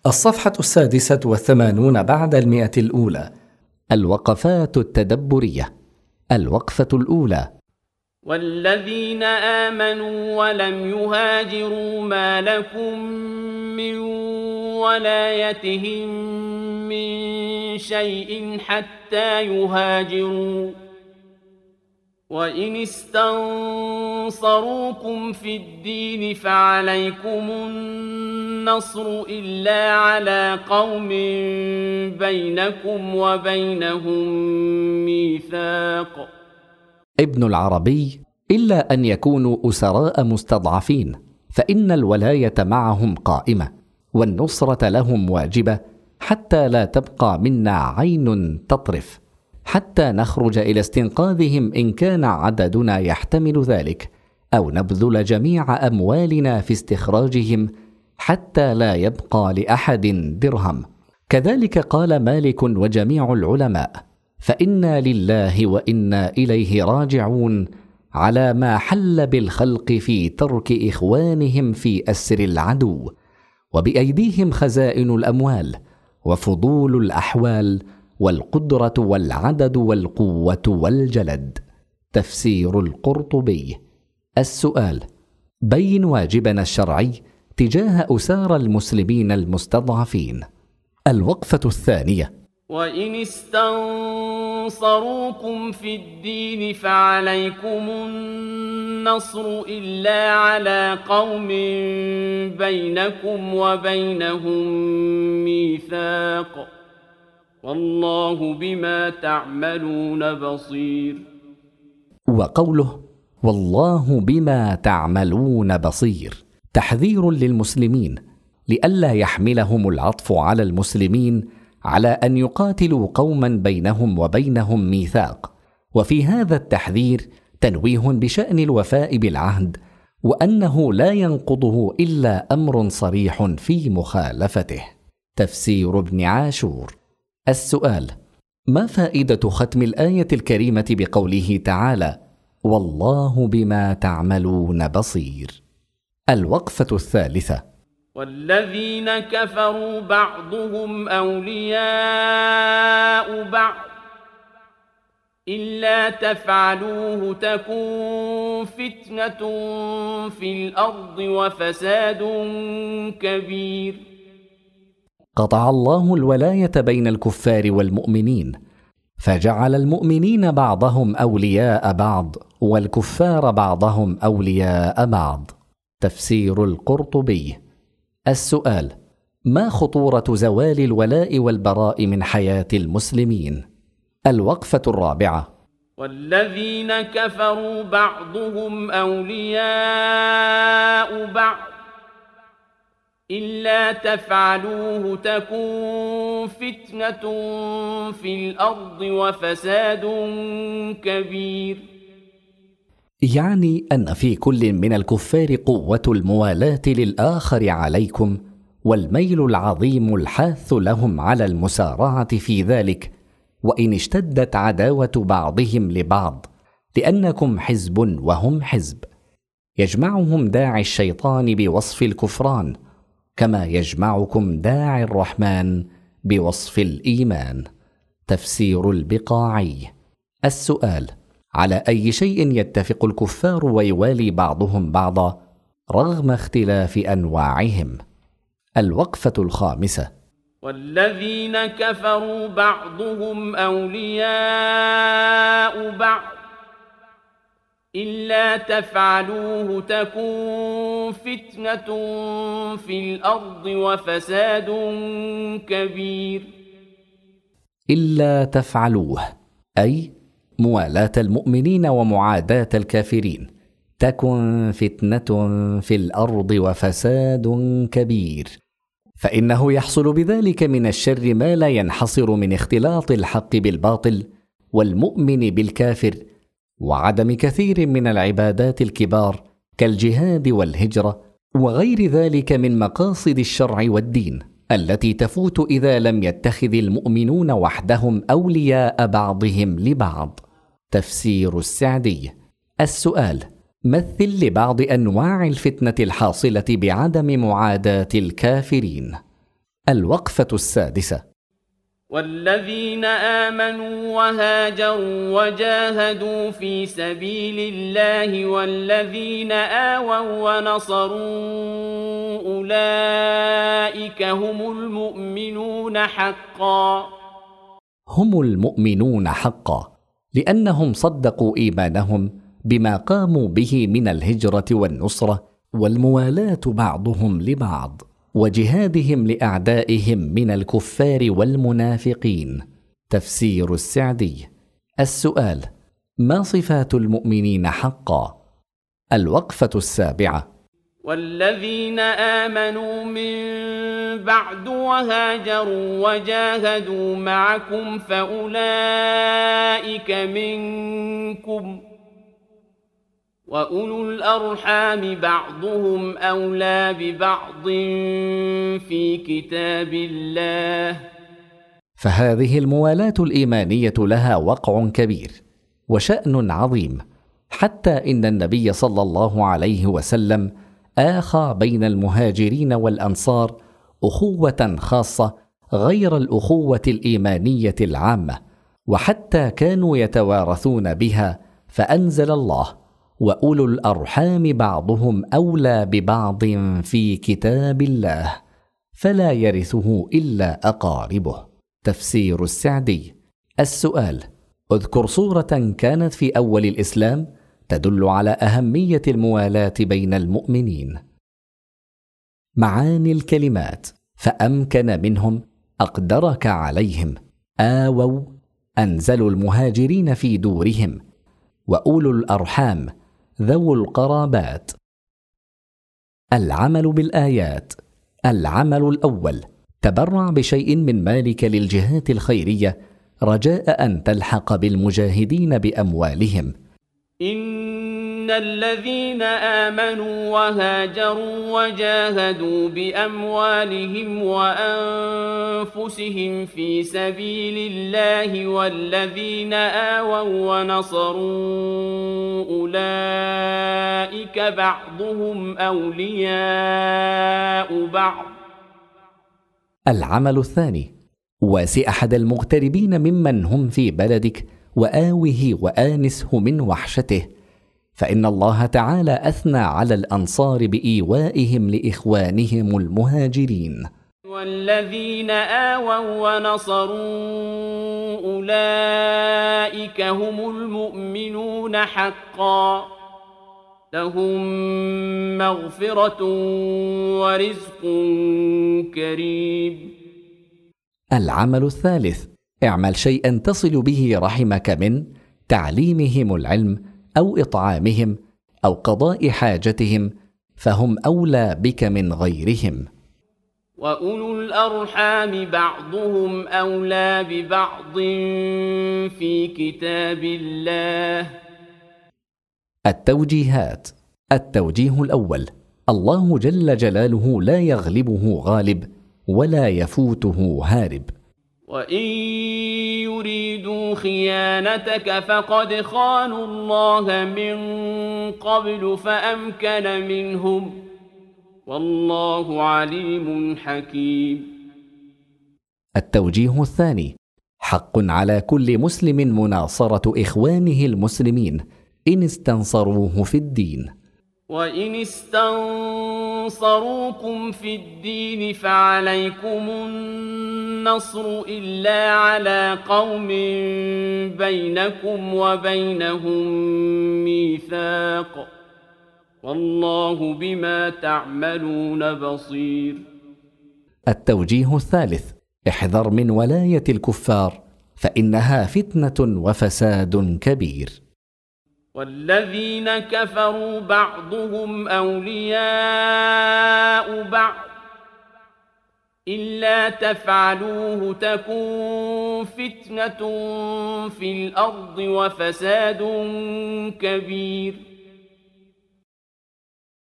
الصفحة 86 بعد 100. الوقفات التدبرية. الوقفة الأولى: والذين آمنوا ولم يهاجروا ما لكم من ولايتهم من شيء حتى يهاجروا، وإن استنصروكم في الدين فعليكم النصر إلا على قوم بينكم وبينهم ميثاق. ابن العربي: إلا أن يكونوا أسراء مستضعفين، فإن الولاية معهم قائمة والنصرة لهم واجبة، حتى لا تبقى منا عين تطرف، حتى نخرج إلى استنقاذهم إن كان عددنا يحتمل ذلك، أو نبذل جميع أموالنا في استخراجهم حتى لا يبقى لأحد درهم. كذلك قال مالك وجميع العلماء: فإنا لله وإنا إليه راجعون، على ما حل بالخلق في ترك إخوانهم في أسر العدو، وبأيديهم خزائن الأموال وفضول الأحوال والقدرة والعدد والقوة والجلد. تفسير القرطبي. السؤال: بين واجبنا الشرعي تجاه أسار المسلمين المستضعفين. الوقفة الثانية: وإن استنصروكم في الدين فعليكم النصر إلا على قوم بينكم وبينهم ميثاق، والله بما تعملون بصير. وقوله والله بما تعملون بصير تحذير للمسلمين لئلا يحملهم العطف على المسلمين على أن يقاتلوا قوما بينهم وبينهم ميثاق، وفي هذا التحذير تنويه بشأن الوفاء بالعهد، وأنه لا ينقضه إلا أمر صريح في مخالفته. تفسير ابن عاشور. السؤال: ما فائدة ختم الآية الكريمة بقوله تعالى والله بما تعملون بصير؟ الوقفة الثالثة: والذين كفروا بعضهم أولياء بعض إلا تفعلوه تكن فتنة في الأرض وفساد كبير. قطع الله الولاية بين الكفار والمؤمنين، فجعل المؤمنين بعضهم أولياء بعض والكفار بعضهم أولياء بعض. تفسير القرطبي. السؤال: ما خطورة زوال الولاء والبراء من حياة المسلمين؟ الوقفة الرابعة: والذين كفروا بعضهم أولياء بعض إلا تفعلوه تكن فتنة في الأرض وفساد كبير. يعني أن في كل من الكفار قوة الموالاة للآخر عليكم، والميل العظيم الحاث لهم على المسارعة في ذلك، وإن اشتدت عداوة بعضهم لبعض، لأنكم حزب وهم حزب. يجمعهم داعي الشيطان بوصف الكفران، كما يجمعكم داعي الرحمن بوصف الإيمان. تفسير البقاعي. السؤال: على أي شيء يتفق الكفار ويوالي بعضهم بعضا رغم اختلاف أنواعهم؟ الوقفة الخامسة: والذين كفروا بعضهم أولياء بعض إلا تفعلوه تكن فتنة في الأرض وفساد كبير. إلا تفعلوه أي موالاة المؤمنين ومعاداة الكافرين، تكن فتنة في الأرض وفساد كبير، فإنه يحصل بذلك من الشر ما لا ينحصر من اختلاط الحق بالباطل والمؤمن بالكافر، وعدم كثير من العبادات الكبار كالجهاد والهجرة وغير ذلك من مقاصد الشرع والدين التي تفوت إذا لم يتخذ المؤمنون وحدهم أولياء بعضهم لبعض. تفسير السعدي. السؤال: مثل لبعض أنواع الفتنة الحاصلة بعدم معاداة الكافرين. الوقفة السادسة: والذين آمنوا وهاجروا وجاهدوا في سبيل الله والذين آووا ونصروا أولئك هم المؤمنون حقا. هم المؤمنون حقا لأنهم صدقوا إيمانهم بما قاموا به من الهجرة والنصرة والموالاة بعضهم لبعض وجهادهم لأعدائهم من الكفار والمنافقين. تفسير السعدي. السؤال: ما صفات المؤمنين حقا؟ الوقفة السابعة: والذين آمنوا من بعد وهاجروا وجاهدوا معكم فأولئك منكم وأولو الأرحام بعضهم أولى ببعض في كتاب الله. فهذه الموالاة الإيمانية لها وقع كبير وشأن عظيم، حتى إن النبي صلى الله عليه وسلم آخى بين المهاجرين والأنصار أخوة خاصة غير الأخوة الإيمانية العامة، وحتى كانوا يتوارثون بها، فأنزل الله: وأولو الأرحام بعضهم أولى ببعض في كتاب الله فلا يرثه إلا أقاربه. تفسير السعدي. السؤال: اذكر صورة كانت في أول الإسلام تدل على أهمية الموالاة بين المؤمنين. معاني الكلمات: فأمكن منهم، أقدرك عليهم، آووا، أنزلوا المهاجرين في دورهم، وأولو الأرحام ذو القرابات. العمل بالآيات: العمل الأول: تبرع بشيء من مالك للجهات الخيرية رجاء أن تلحق بالمجاهدين بأموالهم. إن الذين آمنوا وهاجروا وجاهدوا بأموالهم وأنفسهم في سبيل الله والذين آووا ونصروا أولئك بعضهم أولياء بعض. العمل الثاني: واسي أحد المغتربين ممن هم في بلدك وآوه وآنسه من وحشته، فإن الله تعالى أثنى على الأنصار بإيوائهم لإخوانهم المهاجرين. والذين آووا ونصروا أولئك هم المؤمنون حقا، لهم مغفرة ورزق كريم. العمل الثالث: اعمل شيئا تصل به رحمك من تعليمهم العلم أو إطعامهم أو قضاء حاجتهم، فهم أولى بك من غيرهم. وأولو الأرحام بعضهم أولى ببعض في كتاب الله. التوجيهات: التوجيه الأول: الله جل جلاله لا يغلبه غالب ولا يفوته هارب. وإن يريدوا خيانتك فقد خانوا الله من قبل فأمكن منهم، والله عليم حكيم. التوجيه الثاني: حق على كل مسلم مناصرة إخوانه المسلمين إن استنصروه في الدين. وإن استنصروكم في الدين فعليكم النصر إلا على قوم بينكم وبينهم ميثاق، والله بما تعملون بصير. التوجيه الثالث: احذر من ولاية الكفار فإنها فتنة وفساد كبير. والذين كفروا بعضهم أولياء بعض إلا تفعلوه تكن فتنة في الأرض وفساد كبير.